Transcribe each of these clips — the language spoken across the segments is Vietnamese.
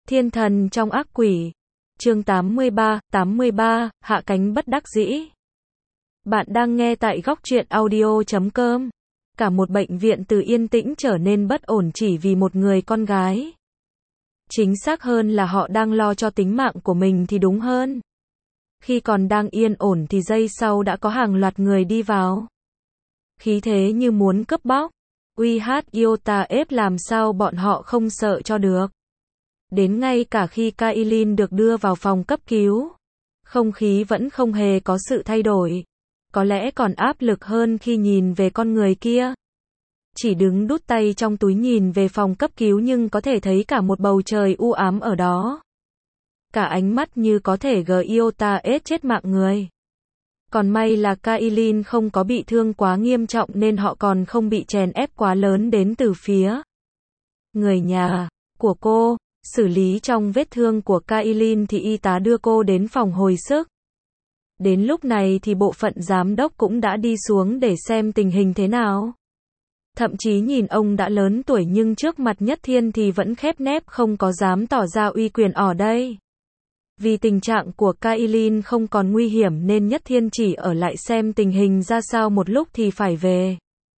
Thiên thần trong ác quỷ. Chương 83, hạ cánh bất đắc dĩ. Bạn đang nghe tại góc truyện audio.com. Cả một bệnh viện từ yên tĩnh trở nên bất ổn chỉ vì một người con gái. Chính xác hơn là họ đang lo cho tính mạng của mình thì đúng hơn. Khi còn đang yên ổn thì giây sau đã có hàng loạt người đi vào. Khí thế như muốn cướp bóc. Iota ép làm sao bọn họ không sợ cho được. Đến ngay cả khi Kailin được đưa vào phòng cấp cứu, không khí vẫn không hề có sự thay đổi. Có lẽ còn áp lực hơn khi nhìn về con người kia. Chỉ đứng đút tay trong túi nhìn về phòng cấp cứu nhưng có thể thấy cả một bầu trời u ám ở đó. Cả ánh mắt như có thể Iota ép chết mạng người. Còn may là Kailin không có bị thương quá nghiêm trọng nên họ còn không bị chèn ép quá lớn đến từ phía người nhà của cô. Xử lý trong vết thương của Kailin thì y tá đưa cô đến phòng hồi sức. Đến lúc này thì bộ phận giám đốc cũng đã đi xuống để xem tình hình thế nào. Thậm chí nhìn ông đã lớn tuổi nhưng trước mặt Nhất Thiên thì vẫn khép nép không có dám tỏ ra uy quyền ở đây. Vì tình trạng của Kailin không còn nguy hiểm nên Nhất Thiên chỉ ở lại xem tình hình ra sao một lúc thì phải về.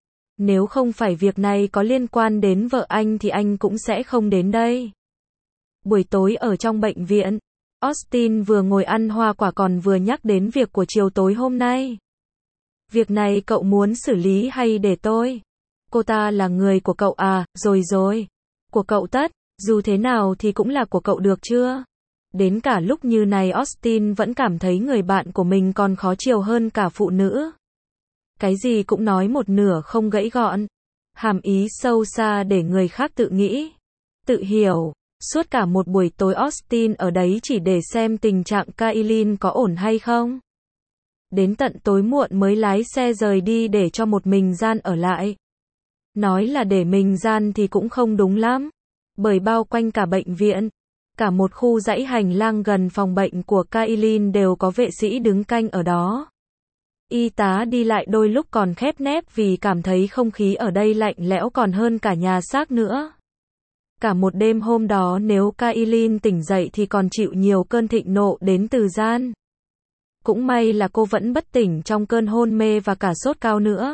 Nếu không phải việc này có liên quan đến vợ anh thì anh cũng sẽ không đến đây. Buổi tối ở trong bệnh viện, Austin vừa ngồi ăn hoa quả còn vừa nhắc đến việc của chiều tối hôm nay. Việc này cậu muốn xử lý hay để tôi? Cô ta là người của cậu à? Rồi. Của cậu tất, dù thế nào thì cũng là của cậu được chưa? Đến cả lúc như này Austin vẫn cảm thấy người bạn của mình còn khó chiều hơn cả phụ nữ. Cái gì cũng nói một nửa không gãy gọn. Hàm ý sâu xa để người khác tự nghĩ, tự hiểu. Suốt cả một buổi tối Austin ở đấy chỉ để xem tình trạng Kailin có ổn hay không. Đến tận tối muộn mới lái xe rời đi để cho một mình Gian ở lại. Nói là để mình Gian thì cũng không đúng lắm. Bởi bao quanh cả bệnh viện, cả một khu dãy hành lang gần phòng bệnh của Kailin đều có vệ sĩ đứng canh ở đó. Y tá đi lại đôi lúc còn khép nép vì cảm thấy không khí ở đây lạnh lẽo còn hơn cả nhà xác nữa. Cả một đêm hôm đó nếu Kailin tỉnh dậy thì còn chịu nhiều cơn thịnh nộ đến từ Gian. Cũng may là cô vẫn bất tỉnh trong cơn hôn mê và cả sốt cao nữa.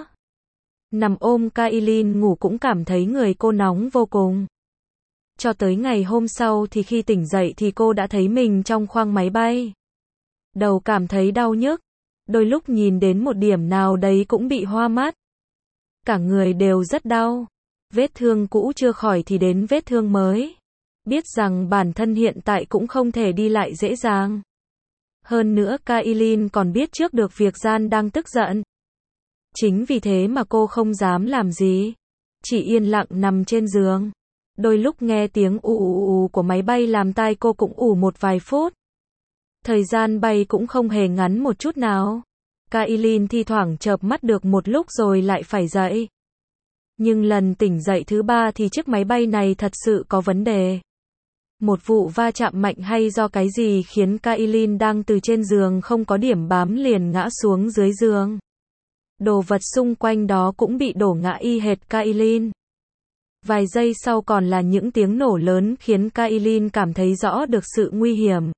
Nằm ôm Kailin ngủ cũng cảm thấy người cô nóng vô cùng. Cho tới ngày hôm sau thì khi tỉnh dậy thì cô đã thấy mình trong khoang máy bay. Đầu cảm thấy đau nhức. Đôi lúc nhìn đến một điểm nào đấy cũng bị hoa mắt. Cả người đều rất đau. Vết thương cũ chưa khỏi thì đến vết thương mới. Biết rằng bản thân hiện tại cũng không thể đi lại dễ dàng. Hơn nữa Kailin còn biết trước được việc Gian đang tức giận. Chính vì thế mà cô không dám làm gì. Chỉ yên lặng nằm trên giường. Đôi lúc nghe tiếng ù của máy bay làm tai cô cũng ù một vài phút. Thời gian bay cũng không hề ngắn một chút nào. Kailin thi thoảng chợp mắt được một lúc rồi lại phải dậy. Nhưng lần tỉnh dậy thứ ba thì chiếc máy bay này thật sự có vấn đề. Một vụ va chạm mạnh hay do cái gì khiến Kailin đang từ trên giường không có điểm bám liền ngã xuống dưới giường. Đồ vật xung quanh đó cũng bị đổ ngã y hệt Kailin. Vài giây sau còn là những tiếng nổ lớn khiến Kailin cảm thấy rõ được sự nguy hiểm.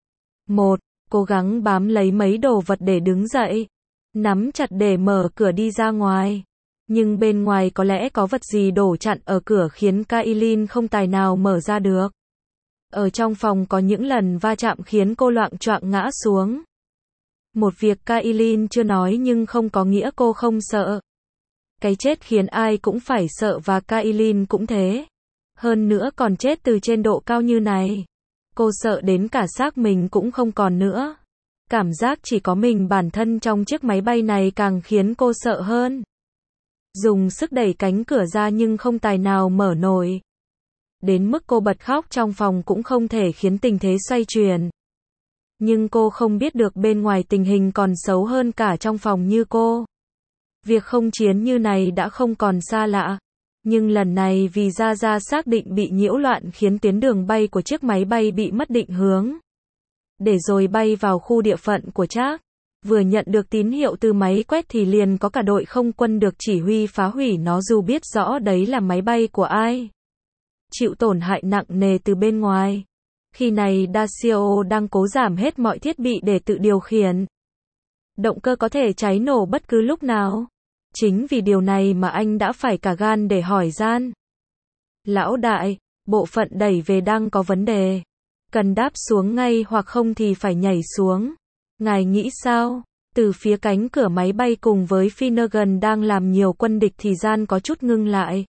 Cố gắng bám lấy mấy đồ vật để đứng dậy. Nắm chặt để mở cửa đi ra ngoài. Nhưng bên ngoài có lẽ có vật gì đổ chặn ở cửa khiến Kailin không tài nào mở ra được. Ở trong phòng có những lần va chạm khiến cô loạng choạng ngã xuống. Một việc Kailin chưa nói nhưng không có nghĩa cô không sợ. Cái chết khiến ai cũng phải sợ và Kailin cũng thế. Hơn nữa còn chết từ trên độ cao như này. Cô sợ đến cả xác mình cũng không còn nữa. Cảm giác chỉ có mình bản thân trong chiếc máy bay này càng khiến cô sợ hơn. Dùng sức đẩy cánh cửa ra nhưng không tài nào mở nổi. Đến mức cô bật khóc trong phòng cũng không thể khiến tình thế xoay chuyển. Nhưng cô không biết được bên ngoài tình hình còn xấu hơn cả trong phòng như cô. Việc không chiến như này đã không còn xa lạ. Nhưng lần này vì Gia xác định bị nhiễu loạn khiến tuyến đường bay của chiếc máy bay bị mất định hướng. Để rồi bay vào khu địa phận của Trác. Vừa nhận được tín hiệu từ máy quét thì liền có cả đội không quân được chỉ huy phá hủy nó dù biết rõ đấy là máy bay của ai. Chịu tổn hại nặng nề từ bên ngoài. Khi này Dacio đang cố giảm hết mọi thiết bị để tự điều khiển. Động cơ có thể cháy nổ bất cứ lúc nào. Chính vì điều này mà anh đã phải cả gan để hỏi Gian. Lão đại, bộ phận đẩy về đang có vấn đề. Cần đáp xuống ngay hoặc không thì phải nhảy xuống. Ngài nghĩ sao? Từ phía cánh cửa máy bay cùng với Finnegan đang làm nhiều quân địch thì Gian có chút ngưng lại.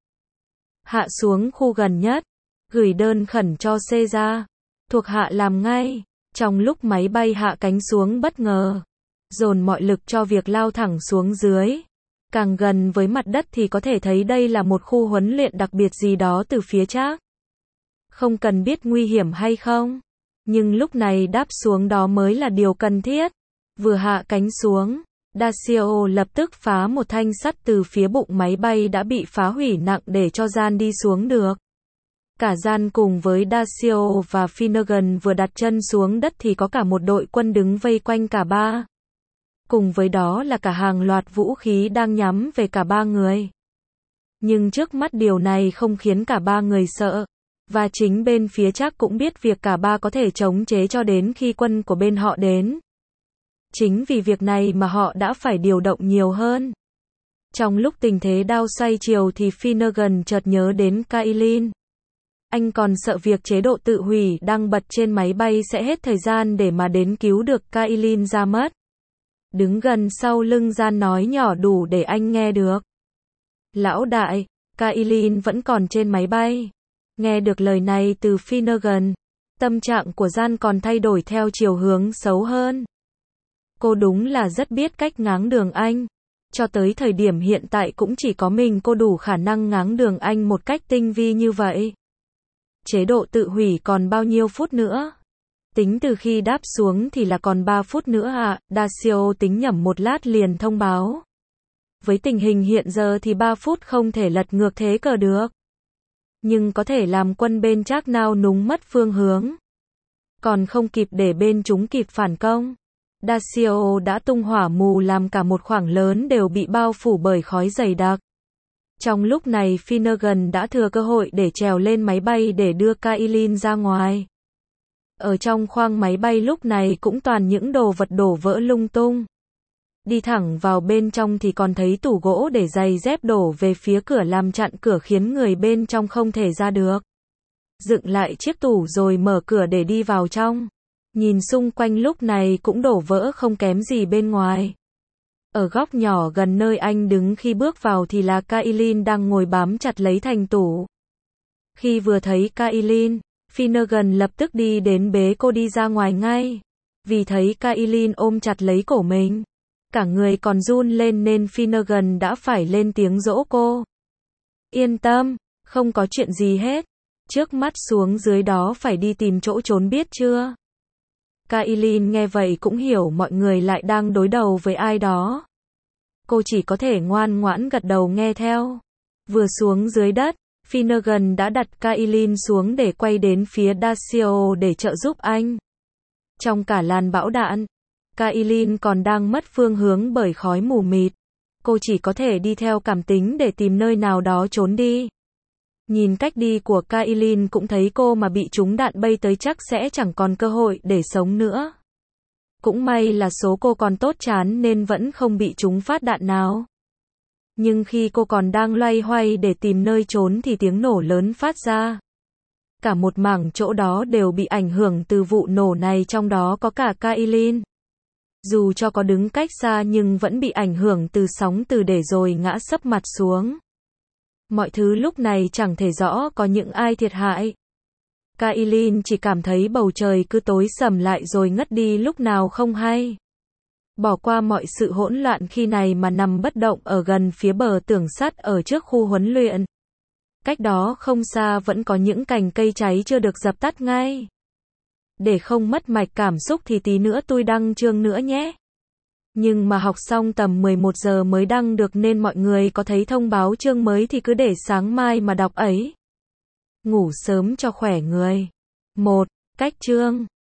Hạ xuống khu gần nhất. Gửi đơn khẩn cho Caesar. Thuộc hạ làm ngay. Trong lúc máy bay hạ cánh xuống bất ngờ. Dồn mọi lực cho việc lao thẳng xuống dưới. Càng gần với mặt đất thì có thể thấy đây là một khu huấn luyện đặc biệt gì đó từ phía trước. Không cần biết nguy hiểm hay không. Nhưng lúc này đáp xuống đó mới là điều cần thiết. Vừa hạ cánh xuống, Dacio lập tức phá một thanh sắt từ phía bụng máy bay đã bị phá hủy nặng để cho Gian đi xuống được. Cả Gian cùng với Dacio và Finnegan vừa đặt chân xuống đất thì có cả một đội quân đứng vây quanh cả ba. Cùng với đó là cả hàng loạt vũ khí đang nhắm về cả ba người. Nhưng trước mắt điều này không khiến cả ba người sợ. Và chính bên phía Trác cũng biết việc cả ba có thể chống chế cho đến khi quân của bên họ đến. Chính vì việc này mà họ đã phải điều động nhiều hơn. Trong lúc tình thế đao xoay chiều thì Finnegan chợt nhớ đến Kailin. Anh còn sợ việc chế độ tự hủy đang bật trên máy bay sẽ hết thời gian để mà đến cứu được Kailin ra mất. Đứng gần sau lưng Gian nói nhỏ đủ để anh nghe được. Lão đại, Kailin vẫn còn trên máy bay. Nghe được lời này từ Finnegan, tâm trạng của Gian còn thay đổi theo chiều hướng xấu hơn. Cô đúng là rất biết cách ngáng đường anh. Cho tới thời điểm hiện tại cũng chỉ có mình cô đủ khả năng ngáng đường anh một cách tinh vi như vậy. Chế độ tự hủy còn bao nhiêu phút nữa? Tính từ khi đáp xuống thì là còn 3 phút nữa ạ, Dacio tính nhẩm một lát liền thông báo. Với tình hình hiện giờ thì 3 phút không thể lật ngược thế cờ được. Nhưng có thể làm quân bên Trác nao núng mất phương hướng. Còn không kịp để bên chúng kịp phản công. Dacio đã tung hỏa mù làm cả một khoảng lớn đều bị bao phủ bởi khói dày đặc. Trong lúc này Finnegan đã thừa cơ hội để trèo lên máy bay để đưa Kailin ra ngoài. Ở trong khoang máy bay lúc này cũng toàn những đồ vật đổ vỡ lung tung. Đi thẳng vào bên trong thì còn thấy tủ gỗ để giày dép đổ về phía cửa làm chặn cửa khiến người bên trong không thể ra được. Dựng lại chiếc tủ rồi mở cửa để đi vào trong. Nhìn xung quanh lúc này cũng đổ vỡ không kém gì bên ngoài. Ở góc nhỏ gần nơi anh đứng khi bước vào thì là Kailin đang ngồi bám chặt lấy thành tủ. Khi vừa thấy Kailin, Finnegan lập tức đi đến bế cô đi ra ngoài ngay. Vì thấy Kailin ôm chặt lấy cổ mình. Cả người còn run lên nên Finnegan đã phải lên tiếng dỗ cô. Yên tâm, không có chuyện gì hết. Trước mắt xuống dưới đó phải đi tìm chỗ trốn biết chưa? Kailin nghe vậy cũng hiểu mọi người lại đang đối đầu với ai đó. Cô chỉ có thể ngoan ngoãn gật đầu nghe theo. Vừa xuống dưới đất, Finnegan đã đặt Kailin xuống để quay đến phía Dacio để trợ giúp anh. Trong cả làn bão đạn, Kailin còn đang mất phương hướng bởi khói mù mịt. Cô chỉ có thể đi theo cảm tính để tìm nơi nào đó trốn đi. Nhìn cách đi của Kailin cũng thấy cô mà bị trúng đạn bay tới chắc sẽ chẳng còn cơ hội để sống nữa. Cũng may là số cô còn tốt chán nên vẫn không bị trúng phát đạn nào. Nhưng khi cô còn đang loay hoay để tìm nơi trốn thì tiếng nổ lớn phát ra. Cả một mảng chỗ đó đều bị ảnh hưởng từ vụ nổ này, trong đó có cả Kailin. Dù cho có đứng cách xa nhưng vẫn bị ảnh hưởng từ sóng từ để rồi ngã sấp mặt xuống. Mọi thứ lúc này chẳng thể rõ có những ai thiệt hại. Kailin chỉ cảm thấy bầu trời cứ tối sầm lại rồi ngất đi lúc nào không hay. Bỏ qua mọi sự hỗn loạn khi này mà nằm bất động ở gần phía bờ tường sắt ở trước khu huấn luyện. Cách đó không xa vẫn có những cành cây cháy chưa được dập tắt ngay. Để không mất mạch cảm xúc thì tí nữa tôi đăng chương nữa nhé. Nhưng mà học xong tầm 11 giờ mới đăng được nên mọi người có thấy thông báo chương mới thì cứ để sáng mai mà đọc ấy. Ngủ sớm cho khỏe người. 1. Cách chương